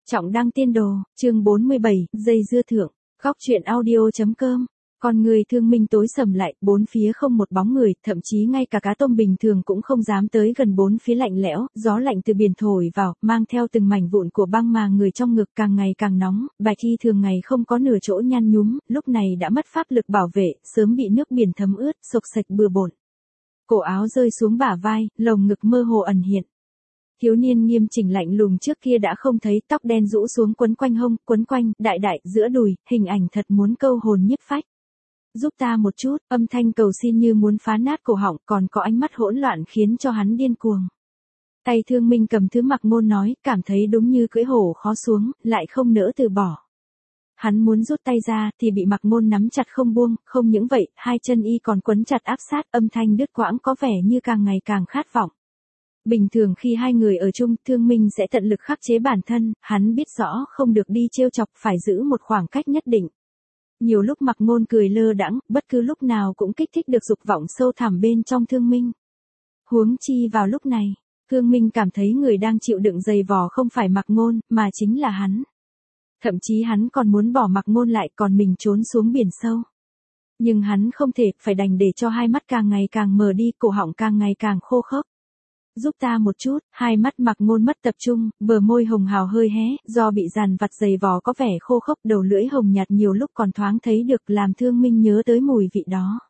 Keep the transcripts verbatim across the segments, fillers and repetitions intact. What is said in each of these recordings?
Trọng đăng tiên đồ, chương bốn mươi bảy, dây dưa thượng, góc truyện audio.com. Con người Thương Minh tối sầm lại, bốn phía không một bóng người, thậm chí ngay cả cá tôm bình thường cũng không dám tới gần bốn phía lạnh lẽo, gió lạnh từ biển thổi vào, mang theo từng mảnh vụn của băng mà người trong ngực càng ngày càng nóng, Bạch Y thường ngày không có nửa chỗ nhăn nhúm, lúc này đã mất pháp lực bảo vệ, sớm bị nước biển thấm ướt, sộc sạch bừa bộn. Cổ áo rơi xuống bả vai, lồng ngực mơ hồ ẩn hiện. Thiếu niên nghiêm chỉnh lạnh lùng trước kia đã không thấy, tóc đen rũ xuống quấn quanh hông, quấn quanh, đại đại, giữa đùi, hình ảnh thật muốn câu hồn nhiếp phách. Giúp ta một chút, âm thanh cầu xin như muốn phá nát cổ họng, còn có ánh mắt hỗn loạn khiến cho hắn điên cuồng. Tay Thương Minh cầm thứ Mặc Ngôn nói, cảm thấy đúng như cưỡi hổ khó xuống, lại không nỡ từ bỏ. Hắn muốn rút tay ra, thì bị Mặc Ngôn nắm chặt không buông, không những vậy, hai chân y còn quấn chặt áp sát, âm thanh đứt quãng có vẻ như càng ngày càng khát vọng. Bình thường khi hai người ở chung, Thương Minh sẽ tận lực khắc chế bản thân, hắn biết rõ không được đi trêu chọc, phải giữ một khoảng cách nhất định. Nhiều lúc Mặc Ngôn cười lơ đãng, bất cứ lúc nào cũng kích thích được dục vọng sâu thẳm bên trong Thương Minh. Huống chi vào lúc này, Thương Minh cảm thấy người đang chịu đựng dày vò không phải Mặc Ngôn, mà chính là hắn. Thậm chí hắn còn muốn bỏ Mặc Ngôn lại, còn mình trốn xuống biển sâu. Nhưng hắn không thể, phải đành để cho hai mắt càng ngày càng mờ đi, cổ họng càng ngày càng khô khốc. Giúp ta một chút, hai mắt Mặc Ngôn mất tập trung, bờ môi hồng hào hơi hé, do bị dàn vặt dày vò có vẻ khô khốc, đầu lưỡi hồng nhạt nhiều lúc còn thoáng thấy được, làm Thương Minh nhớ tới mùi vị đó.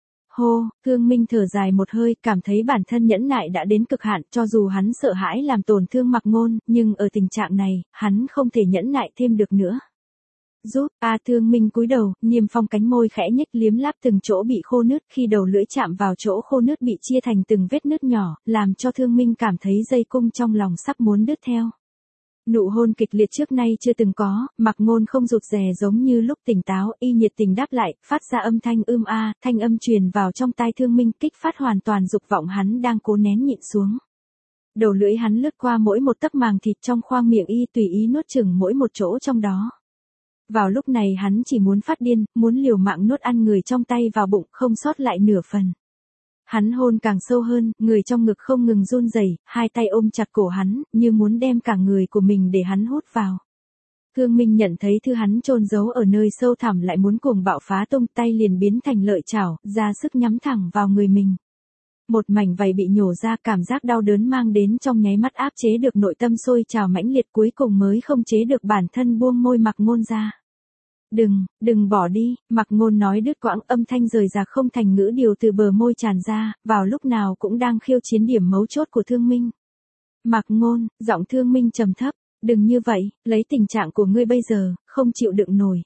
Hô, Thương Minh thở dài một hơi, cảm thấy bản thân nhẫn nại đã đến cực hạn, cho dù hắn sợ hãi làm tổn thương Mặc Ngôn, nhưng ở tình trạng này, hắn không thể nhẫn nại thêm được nữa. Giúp, a à, Thương Minh cúi đầu, Niêm Phong cánh môi khẽ nhếch liếm láp từng chỗ bị khô nứt, khi đầu lưỡi chạm vào chỗ khô nứt bị chia thành từng vết nứt nhỏ, làm cho Thương Minh cảm thấy dây cung trong lòng sắp muốn đứt theo. Nụ hôn kịch liệt trước nay chưa từng có, Mặc Ngôn không rụt rè giống như lúc tỉnh táo, y nhiệt tình đáp lại, phát ra âm thanh ưm a, thanh âm truyền vào trong tai Thương Minh, kích phát hoàn toàn dục vọng hắn đang cố nén nhịn xuống. Đầu lưỡi hắn lướt qua mỗi một tấc màng thịt trong khoang miệng y, tùy ý nuốt chửng mỗi một chỗ trong đó. Vào lúc này hắn chỉ muốn phát điên, muốn liều mạng nuốt ăn người trong tay vào bụng, không sót lại nửa phần. Hắn hôn càng sâu hơn, người trong ngực không ngừng run rẩy, hai tay ôm chặt cổ hắn, như muốn đem cả người của mình để hắn hút vào. Thương Minh nhận thấy thứ hắn chôn giấu ở nơi sâu thẳm lại muốn cuồng bạo phá tung, tay liền biến thành lợi chảo, ra sức nhắm thẳng vào người mình. Một mảnh vảy bị nhổ ra, cảm giác đau đớn mang đến trong nháy mắt áp chế được nội tâm sôi trào mãnh liệt, cuối cùng mới không chế được bản thân buông môi Mặc Ngôn ra. Đừng, đừng bỏ đi, Mặc Ngôn nói đứt quãng, âm thanh rời rạc không thành ngữ điều từ bờ môi tràn ra, vào lúc nào cũng đang khiêu chiến điểm mấu chốt của Thương Minh. Mặc Ngôn, giọng Thương Minh trầm thấp, đừng như vậy, lấy tình trạng của ngươi bây giờ, không chịu đựng nổi.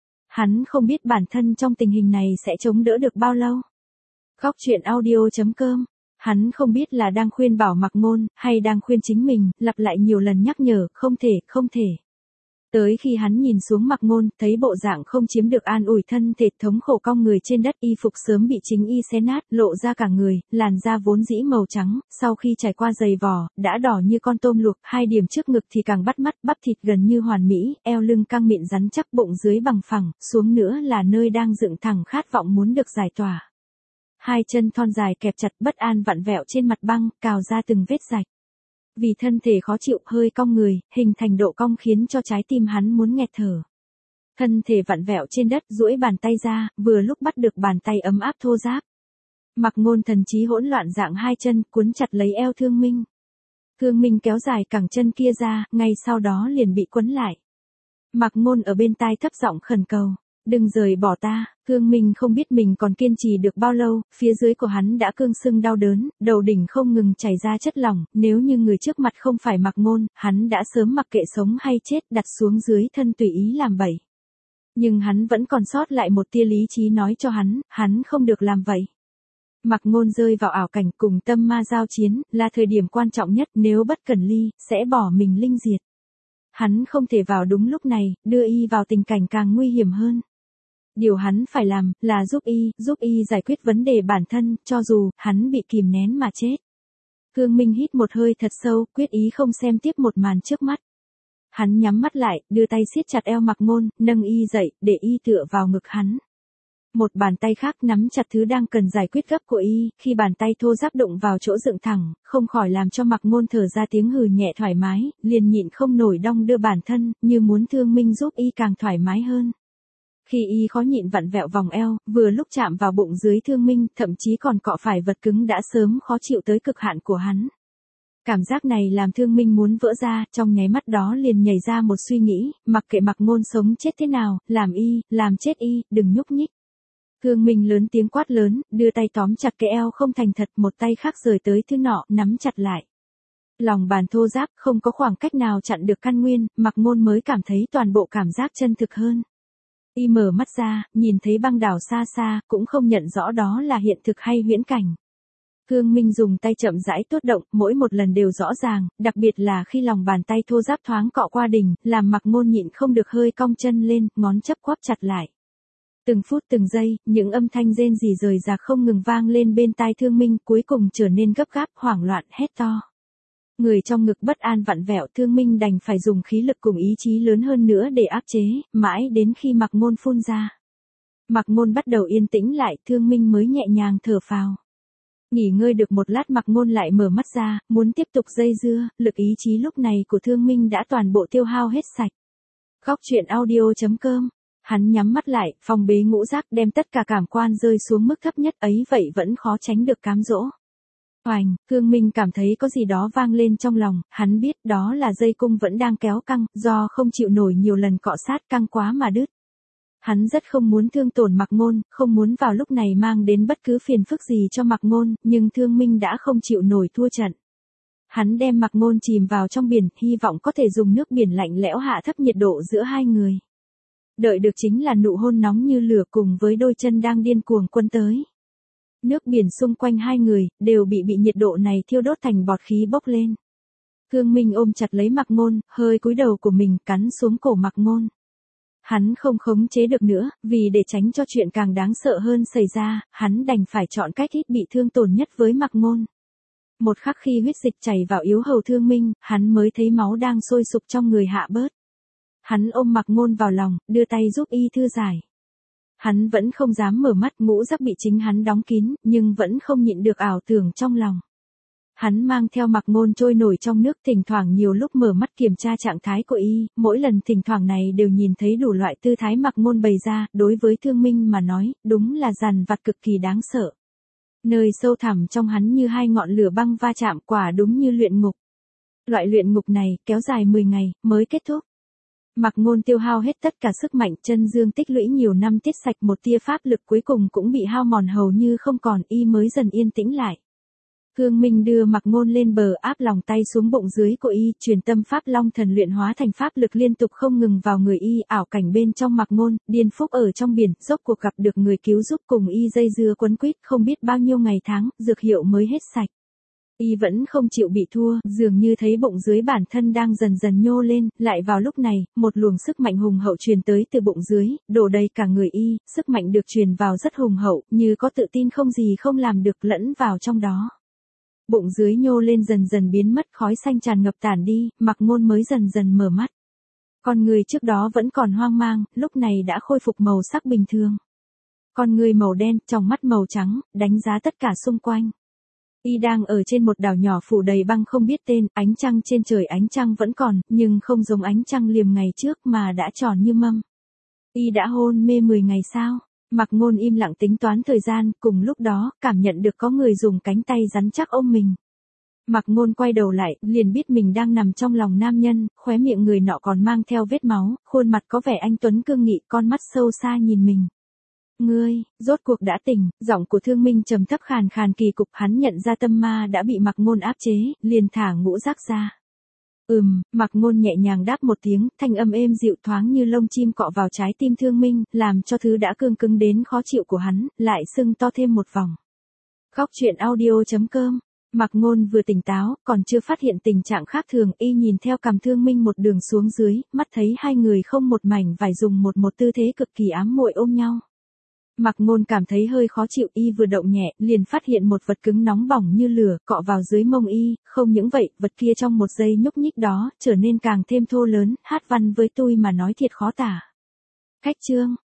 Hắn không biết bản thân trong tình hình này sẽ chống đỡ được bao lâu. Góc truyện audio.com. Hắn không biết là đang khuyên bảo Mặc Ngôn, hay đang khuyên chính mình, lặp lại nhiều lần nhắc nhở, không thể, không thể. Tới khi hắn nhìn xuống Mặc Ngôn, thấy bộ dạng không chiếm được an ủi, thân thể thống khổ cong người trên đất, y phục sớm bị chính y xé nát, lộ ra cả người, làn da vốn dĩ màu trắng, sau khi trải qua giày vò, đã đỏ như con tôm luộc, hai điểm trước ngực thì càng bắt mắt, bắp thịt gần như hoàn mỹ, eo lưng căng mịn rắn chắc, bụng dưới bằng phẳng, xuống nữa là nơi đang dựng thẳng khát vọng muốn được giải tỏa. Hai chân thon dài kẹp chặt bất an vặn vẹo trên mặt băng, cào ra từng vết rạch. Vì thân thể khó chịu, hơi cong người, hình thành độ cong khiến cho trái tim hắn muốn nghẹt thở. Thân thể vặn vẹo trên đất, duỗi bàn tay ra, vừa lúc bắt được bàn tay ấm áp thô ráp. Mặc Ngôn thần trí hỗn loạn dạng hai chân, cuốn chặt lấy eo Thương Minh. Thương Minh kéo dài cẳng chân kia ra, ngay sau đó liền bị quấn lại. Mặc Ngôn ở bên tai thấp giọng khẩn cầu. Đừng rời bỏ ta, Thương Minh không biết mình còn kiên trì được bao lâu, phía dưới của hắn đã cương sưng đau đớn, đầu đỉnh không ngừng chảy ra chất lỏng, nếu như người trước mặt không phải Mặc Ngôn, hắn đã sớm mặc kệ sống hay chết, đặt xuống dưới thân tùy ý làm bậy. Nhưng hắn vẫn còn sót lại một tia lý trí nói cho hắn, hắn không được làm vậy. Mặc Ngôn rơi vào ảo cảnh cùng tâm ma giao chiến, là thời điểm quan trọng nhất, nếu bất cẩn ly, sẽ bỏ mình linh diệt. Hắn không thể vào đúng lúc này, đưa y vào tình cảnh càng nguy hiểm hơn. Điều hắn phải làm, là giúp y, giúp y giải quyết vấn đề bản thân, cho dù, hắn bị kìm nén mà chết. Thương Minh hít một hơi thật sâu, quyết ý không xem tiếp một màn trước mắt. Hắn nhắm mắt lại, đưa tay siết chặt eo Mặc Ngôn, nâng y dậy, để y tựa vào ngực hắn. Một bàn tay khác nắm chặt thứ đang cần giải quyết gấp của y, khi bàn tay thô ráp đụng vào chỗ dựng thẳng, không khỏi làm cho Mạc Ngôn thở ra tiếng hừ nhẹ thoải mái, liền nhịn không nổi đong đưa bản thân, như muốn Thương Minh giúp y càng thoải mái hơn. Khi y khó nhịn vặn vẹo vòng eo, vừa lúc chạm vào bụng dưới Thương Minh, thậm chí còn cọ phải vật cứng đã sớm khó chịu tới cực hạn của hắn. Cảm giác này làm Thương Minh muốn vỡ ra, trong nháy mắt đó liền nhảy ra một suy nghĩ, mặc kệ Mạc Ngôn sống chết thế nào, làm y, làm chết y, đừng nhúc nhích. Thương Minh lớn tiếng quát lớn, đưa tay tóm chặt cái eo không thành thật, một tay khác rời tới thứ nọ, nắm chặt lại. Lòng bàn thô ráp, không có khoảng cách nào chặn được căn nguyên, Mạc Ngôn mới cảm thấy toàn bộ cảm giác chân thực hơn. Y mở mắt ra, nhìn thấy băng đảo xa xa, cũng không nhận rõ đó là hiện thực hay huyễn cảnh. Thương Minh dùng tay chậm rãi tốt động, mỗi một lần đều rõ ràng, đặc biệt là khi lòng bàn tay thô ráp thoáng cọ qua đỉnh, làm Mạc Ngôn nhịn không được hơi cong chân lên, ngón chấp quắp chặt lại. Từng phút từng giây, những âm thanh rên rỉ rời rạc không ngừng vang lên bên tai Thương Minh, cuối cùng trở nên gấp gáp, hoảng loạn, hét to. Người trong ngực bất an vặn vẹo, Thương Minh đành phải dùng khí lực cùng ý chí lớn hơn nữa để áp chế, mãi đến khi Mạc Ngôn phun ra. Mạc Ngôn bắt đầu yên tĩnh lại, Thương Minh mới nhẹ nhàng thở phào. Nghỉ ngơi được một lát Mạc Ngôn lại mở mắt ra, muốn tiếp tục dây dưa, lực ý chí lúc này của Thương Minh đã toàn bộ tiêu hao hết sạch. Góc truyện audio chấm com. Hắn nhắm mắt lại, phong bế ngũ giác, đem tất cả cảm quan rơi xuống mức thấp nhất ấy, vậy vẫn khó tránh được cám dỗ. Oành, Thương Minh cảm thấy có gì đó vang lên trong lòng, hắn biết đó là dây cung vẫn đang kéo căng, do không chịu nổi nhiều lần cọ sát căng quá mà đứt. Hắn rất không muốn thương tổn Mạc Ngôn, không muốn vào lúc này mang đến bất cứ phiền phức gì cho Mạc Ngôn, nhưng Thương Minh đã không chịu nổi thua trận. Hắn đem Mạc Ngôn chìm vào trong biển, hy vọng có thể dùng nước biển lạnh lẽo hạ thấp nhiệt độ giữa hai người. Đợi được chính là nụ hôn nóng như lửa cùng với đôi chân đang điên cuồng quấn tới. Nước biển xung quanh hai người, đều bị bị nhiệt độ này thiêu đốt thành bọt khí bốc lên. Thương Minh ôm chặt lấy Mạc Ngôn, hơi cúi đầu của mình cắn xuống cổ Mạc Ngôn. Hắn không khống chế được nữa, vì để tránh cho chuyện càng đáng sợ hơn xảy ra, hắn đành phải chọn cách ít bị thương tổn nhất với Mạc Ngôn. Một khắc khi huyết dịch chảy vào yếu hầu Thương Minh, hắn mới thấy máu đang sôi sục trong người hạ bớt. Hắn ôm Mạc Ngôn vào lòng, đưa tay giúp y thư giải. Hắn vẫn không dám mở mắt, ngũ giác bị chính hắn đóng kín, nhưng vẫn không nhịn được ảo tưởng trong lòng. Hắn mang theo Mạc Ngôn trôi nổi trong nước, thỉnh thoảng nhiều lúc mở mắt kiểm tra trạng thái của y, mỗi lần thỉnh thoảng này đều nhìn thấy đủ loại tư thái Mạc Ngôn bày ra, đối với Thương Minh mà nói, đúng là dằn vặt cực kỳ đáng sợ. Nơi sâu thẳm trong hắn như hai ngọn lửa băng va chạm, quả đúng như luyện ngục. Loại luyện ngục này, kéo dài mười ngày, mới kết thúc. Mạc Ngôn tiêu hao hết tất cả sức mạnh, chân dương tích lũy nhiều năm tiết sạch, một tia pháp lực cuối cùng cũng bị hao mòn hầu như không còn, y mới dần yên tĩnh lại. Thương Minh đưa Mạc Ngôn lên bờ, áp lòng tay xuống bụng dưới của y, truyền tâm pháp long thần luyện hóa thành pháp lực liên tục không ngừng vào người y, ảo cảnh bên trong Mạc Ngôn, điên phúc ở trong biển, rốt cuộc gặp được người cứu giúp cùng y dây dưa quấn quýt, không biết bao nhiêu ngày tháng, dược hiệu mới hết sạch. Y vẫn không chịu bị thua, dường như thấy bụng dưới bản thân đang dần dần nhô lên, lại vào lúc này, một luồng sức mạnh hùng hậu truyền tới từ bụng dưới, đổ đầy cả người y, sức mạnh được truyền vào rất hùng hậu, như có tự tin không gì không làm được lẫn vào trong đó. Bụng dưới nhô lên dần dần biến mất, khói xanh tràn ngập tản đi, Mạc Ngôn mới dần dần mở mắt. Con người trước đó vẫn còn hoang mang, lúc này đã khôi phục màu sắc bình thường. Con người màu đen, tròng mắt màu trắng, đánh giá tất cả xung quanh. Y đang ở trên một đảo nhỏ phủ đầy băng không biết tên, ánh trăng trên trời, ánh trăng vẫn còn, nhưng không giống ánh trăng liềm ngày trước mà đã tròn như mâm. Y đã hôn mê mười ngày sao? Mạc Ngôn im lặng tính toán thời gian, cùng lúc đó, cảm nhận được có người dùng cánh tay rắn chắc ôm mình. Mạc Ngôn quay đầu lại, liền biết mình đang nằm trong lòng nam nhân, khóe miệng người nọ còn mang theo vết máu, khuôn mặt có vẻ anh tuấn cương nghị, con mắt sâu xa nhìn mình. Ngươi, rốt cuộc đã tỉnh, giọng của Thương Minh trầm thấp khàn khàn kỳ cục, hắn nhận ra tâm ma đã bị Mạc Ngôn áp chế, liền thả ngũ giác ra. Ừm, Mạc Ngôn nhẹ nhàng đáp một tiếng, thanh âm êm dịu thoáng như lông chim cọ vào trái tim Thương Minh, làm cho thứ đã cương cứng đến khó chịu của hắn, lại sưng to thêm một vòng. Góc truyện audio chấm com. Mạc Ngôn vừa tỉnh táo, còn chưa phát hiện tình trạng khác thường, y nhìn theo cằm Thương Minh một đường xuống dưới, mắt thấy hai người không một mảnh vải dùng một một tư thế cực kỳ ám muội ôm nhau. Mạc Ngôn cảm thấy hơi khó chịu, y vừa động nhẹ, liền phát hiện một vật cứng nóng bỏng như lửa, cọ vào dưới mông y, không những vậy, vật kia trong một giây nhúc nhích đó, trở nên càng thêm thô lớn, hát văn với tôi mà nói thiệt khó tả. Khách chương,